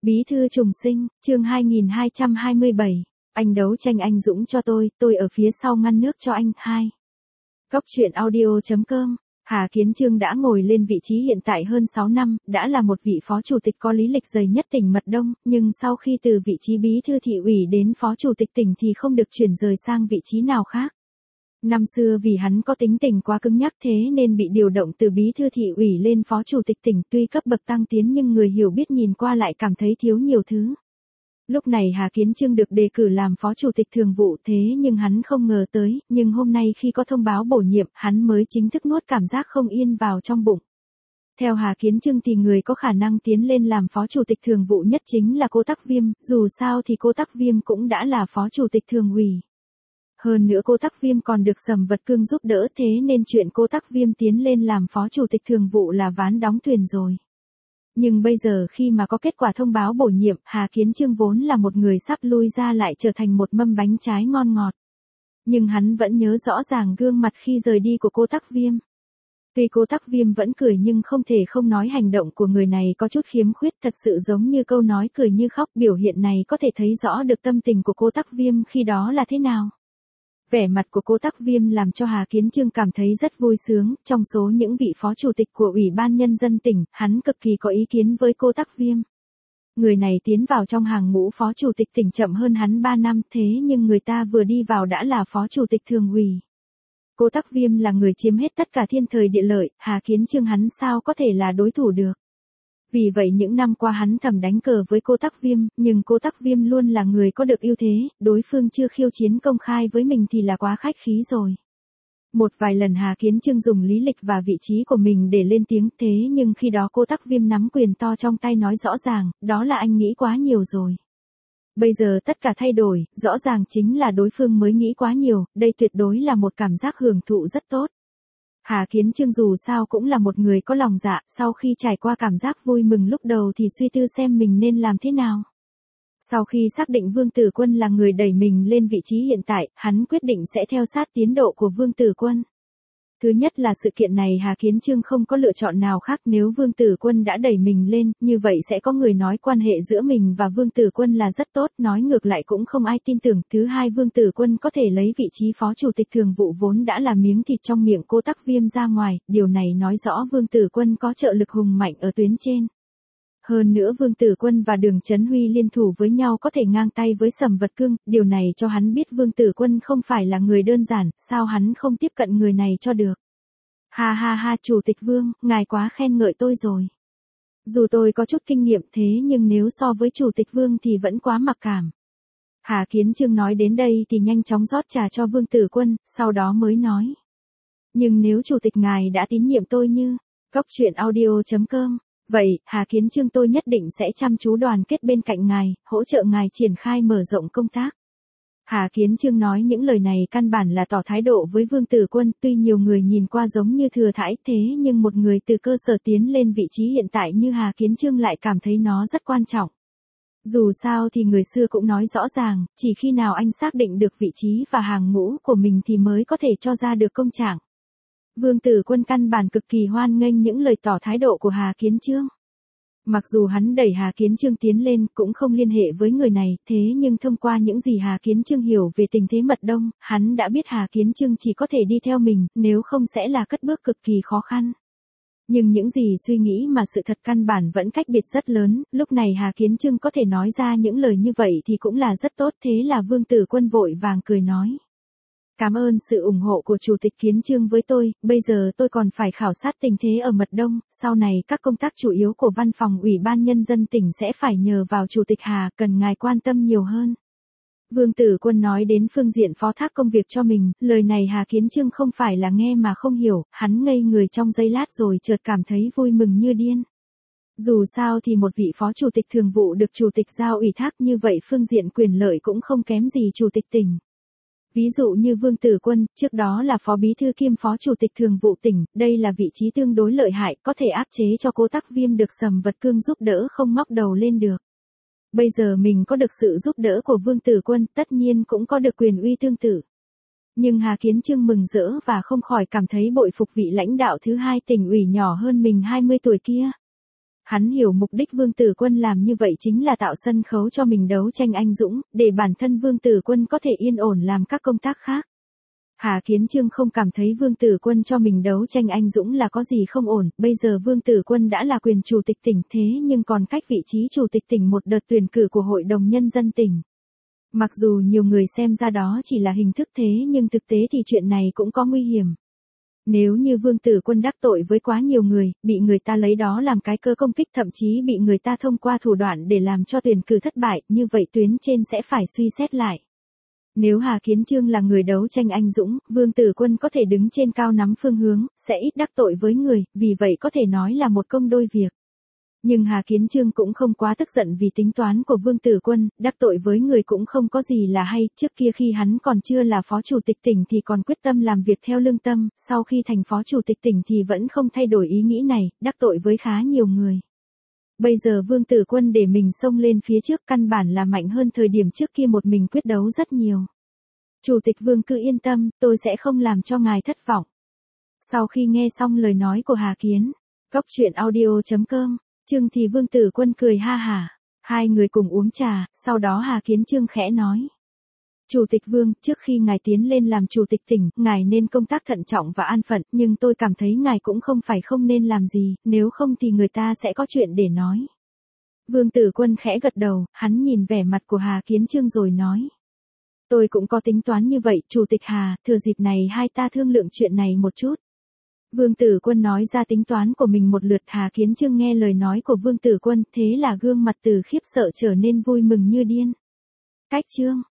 Bí thư trùng sinh, chương 2227. Anh đấu tranh anh dũng cho tôi ở phía sau ngăn nước cho anh. 2. Cốc truyện audio.com. Hà Kiến Chương đã ngồi lên vị trí hiện tại hơn 6 năm, đã là một vị phó chủ tịch có lý lịch dày nhất tỉnh Mật Đông, nhưng sau khi từ vị trí bí thư thị ủy đến phó chủ tịch tỉnh thì không được chuyển rời sang vị trí nào khác. Năm xưa vì hắn có tính tình quá cứng nhắc thế nên bị điều động từ bí thư thị ủy lên phó chủ tịch tỉnh, tuy cấp bậc tăng tiến nhưng người hiểu biết nhìn qua lại cảm thấy thiếu nhiều thứ. Lúc này Hà Kiến Chương được đề cử làm phó chủ tịch thường vụ, thế nhưng hắn không ngờ tới, nhưng hôm nay khi có thông báo bổ nhiệm, hắn mới chính thức nuốt cảm giác không yên vào trong bụng. Theo Hà Kiến Chương thì người có khả năng tiến lên làm phó chủ tịch thường vụ nhất chính là cô Tắc Viêm, dù sao thì cô Tắc Viêm cũng đã là phó chủ tịch thường ủy. Hơn nữa cô Tắc Viêm còn được Sầm Vật Cương giúp đỡ, thế nên chuyện cô Tắc Viêm tiến lên làm phó chủ tịch thường vụ là ván đóng thuyền rồi. Nhưng bây giờ khi mà có kết quả thông báo bổ nhiệm, Hà Kiến Chương vốn là một người sắp lui ra lại trở thành một mâm bánh trái ngon ngọt. Nhưng hắn vẫn nhớ rõ ràng gương mặt khi rời đi của cô Tắc Viêm. Tuy cô Tắc Viêm vẫn cười nhưng không thể không nói hành động của người này có chút khiếm khuyết, thật sự giống như câu nói cười như khóc. Biểu hiện này có thể thấy rõ được tâm tình của cô Tắc Viêm khi đó là thế nào. Vẻ mặt của cô Tắc Viêm làm cho Hà Kiến Chương cảm thấy rất vui sướng, trong số những vị phó chủ tịch của Ủy ban Nhân dân tỉnh, hắn cực kỳ có ý kiến với cô Tắc Viêm. Người này tiến vào trong hàng ngũ phó chủ tịch tỉnh chậm hơn hắn 3 năm, thế nhưng người ta vừa đi vào đã là phó chủ tịch thường ủy. Cô Tắc Viêm là người chiếm hết tất cả thiên thời địa lợi, Hà Kiến Chương hắn sao có thể là đối thủ được. Vì vậy những năm qua hắn thầm đánh cờ với cô Tắc Viêm, nhưng cô Tắc Viêm luôn là người có được ưu thế, đối phương chưa khiêu chiến công khai với mình thì là quá khách khí rồi. Một vài lần Hà Kiến Chương dùng lý lịch và vị trí của mình để lên tiếng, thế nhưng khi đó cô Tắc Viêm nắm quyền to trong tay nói rõ ràng, đó là anh nghĩ quá nhiều rồi. Bây giờ tất cả thay đổi, rõ ràng chính là đối phương mới nghĩ quá nhiều, đây tuyệt đối là một cảm giác hưởng thụ rất tốt. Hà Kiến Chương dù sao cũng là một người có lòng dạ, sau khi trải qua cảm giác vui mừng lúc đầu thì suy tư xem mình nên làm thế nào. Sau khi xác định Vương Tử Quân là người đẩy mình lên vị trí hiện tại, hắn quyết định sẽ theo sát tiến độ của Vương Tử Quân. Thứ nhất là sự kiện này Hà Kiến Chương không có lựa chọn nào khác, nếu Vương Tử Quân đã đẩy mình lên, như vậy sẽ có người nói quan hệ giữa mình và Vương Tử Quân là rất tốt, nói ngược lại cũng không ai tin tưởng. Thứ hai, Vương Tử Quân có thể lấy vị trí phó chủ tịch thường vụ vốn đã là miếng thịt trong miệng cô Tắc Viêm ra ngoài, điều này nói rõ Vương Tử Quân có trợ lực hùng mạnh ở tuyến trên. Hơn nữa Vương Tử Quân và Đường Chấn Huy liên thủ với nhau có thể ngang tay với Sầm Vật Cương, điều này cho hắn biết Vương Tử Quân không phải là người đơn giản, sao hắn không tiếp cận người này cho được. Ha ha ha, Chủ tịch Vương, ngài quá khen ngợi tôi rồi. Dù tôi có chút kinh nghiệm thế nhưng nếu so với Chủ tịch Vương thì vẫn quá mặc cảm. Hà Kiến Chương nói đến đây thì nhanh chóng rót trà cho Vương Tử Quân, sau đó mới nói. Nhưng nếu Chủ tịch ngài đã tín nhiệm tôi như, Cốc truyện audio.com. Vậy, Hà Kiến Chương tôi nhất định sẽ chăm chú đoàn kết bên cạnh ngài, hỗ trợ ngài triển khai mở rộng công tác. Hà Kiến Chương nói những lời này căn bản là tỏ thái độ với Vương Tử Quân, tuy nhiều người nhìn qua giống như thừa thãi thế nhưng một người từ cơ sở tiến lên vị trí hiện tại như Hà Kiến Chương lại cảm thấy nó rất quan trọng. Dù sao thì người xưa cũng nói rõ ràng, chỉ khi nào anh xác định được vị trí và hàng ngũ của mình thì mới có thể cho ra được công trạng. Vương Tử Quân căn bản cực kỳ hoan nghênh những lời tỏ thái độ của Hà Kiến Chương. Mặc dù hắn đẩy Hà Kiến Chương tiến lên cũng không liên hệ với người này, thế nhưng thông qua những gì Hà Kiến Chương hiểu về tình thế Mật Đông, hắn đã biết Hà Kiến Chương chỉ có thể đi theo mình, nếu không sẽ là cất bước cực kỳ khó khăn. Nhưng những gì suy nghĩ mà sự thật căn bản vẫn cách biệt rất lớn, lúc này Hà Kiến Chương có thể nói ra những lời như vậy thì cũng là rất tốt, thế là Vương Tử Quân vội vàng cười nói. Cảm ơn sự ủng hộ của Chủ tịch Kiến Chương với tôi, bây giờ tôi còn phải khảo sát tình thế ở Mật Đông, sau này các công tác chủ yếu của Văn phòng Ủy ban Nhân dân tỉnh sẽ phải nhờ vào Chủ tịch Hà, cần ngài quan tâm nhiều hơn. Vương Tử Quân nói đến phương diện phó thác công việc cho mình, lời này Hà Kiến Chương không phải là nghe mà không hiểu, hắn ngây người trong giây lát rồi chợt cảm thấy vui mừng như điên. Dù sao thì một vị phó chủ tịch thường vụ được Chủ tịch giao ủy thác như vậy phương diện quyền lợi cũng không kém gì Chủ tịch tỉnh. Ví dụ như Vương Tử Quân, trước đó là phó bí thư kiêm phó chủ tịch thường vụ tỉnh, đây là vị trí tương đối lợi hại, có thể áp chế cho cô Tắc Viêm được Sầm Vật Cương giúp đỡ không ngóc đầu lên được. Bây giờ mình có được sự giúp đỡ của Vương Tử Quân, tất nhiên cũng có được quyền uy tương tự. Nhưng Hà Kiến Chương mừng rỡ và không khỏi cảm thấy bội phục vị lãnh đạo thứ hai tỉnh ủy nhỏ hơn mình 20 tuổi kia. Hắn hiểu mục đích Vương Tử Quân làm như vậy chính là tạo sân khấu cho mình đấu tranh anh dũng, để bản thân Vương Tử Quân có thể yên ổn làm các công tác khác. Hà Kiến Chương không cảm thấy Vương Tử Quân cho mình đấu tranh anh dũng là có gì không ổn, bây giờ Vương Tử Quân đã là quyền chủ tịch tỉnh thế nhưng còn cách vị trí chủ tịch tỉnh một đợt tuyển cử của Hội đồng Nhân dân tỉnh. Mặc dù nhiều người xem ra đó chỉ là hình thức thế nhưng thực tế thì chuyện này cũng có nguy hiểm. Nếu như Vương Tử Quân đắc tội với quá nhiều người, bị người ta lấy đó làm cái cơ công kích thậm chí bị người ta thông qua thủ đoạn để làm cho tuyển cử thất bại, như vậy tuyến trên sẽ phải suy xét lại. Nếu Hà Kiến Chương là người đấu tranh anh dũng, Vương Tử Quân có thể đứng trên cao nắm phương hướng, sẽ ít đắc tội với người, vì vậy có thể nói là một công đôi việc. Nhưng Hà Kiến Chương cũng không quá tức giận vì tính toán của Vương Tử Quân, đắc tội với người cũng không có gì là hay, trước kia khi hắn còn chưa là phó chủ tịch tỉnh thì còn quyết tâm làm việc theo lương tâm, sau khi thành phó chủ tịch tỉnh thì vẫn không thay đổi ý nghĩ này, đắc tội với khá nhiều người. Bây giờ Vương Tử Quân để mình xông lên phía trước căn bản là mạnh hơn thời điểm trước kia một mình quyết đấu rất nhiều. Chủ tịch Vương cứ yên tâm, tôi sẽ không làm cho ngài thất vọng. Sau khi nghe xong lời nói của Hà Kiến, Cốc truyện audio.com, Trương thì Vương Tử Quân cười ha hả. Hai người cùng uống trà, sau đó Hà Kiến Chương khẽ nói. Chủ tịch Vương, trước khi ngài tiến lên làm chủ tịch tỉnh, ngài nên công tác thận trọng và an phận, nhưng tôi cảm thấy ngài cũng không phải không nên làm gì, nếu không thì người ta sẽ có chuyện để nói. Vương Tử Quân khẽ gật đầu, hắn nhìn vẻ mặt của Hà Kiến Chương rồi nói. Tôi cũng có tính toán như vậy, Chủ tịch Hà, thừa dịp này hai ta thương lượng chuyện này một chút. Vương Tử Quân nói ra tính toán của mình một lượt. Hà Kiến Chương nghe lời nói của Vương Tử Quân, thế là gương mặt từ khiếp sợ trở nên vui mừng như điên. Cách chương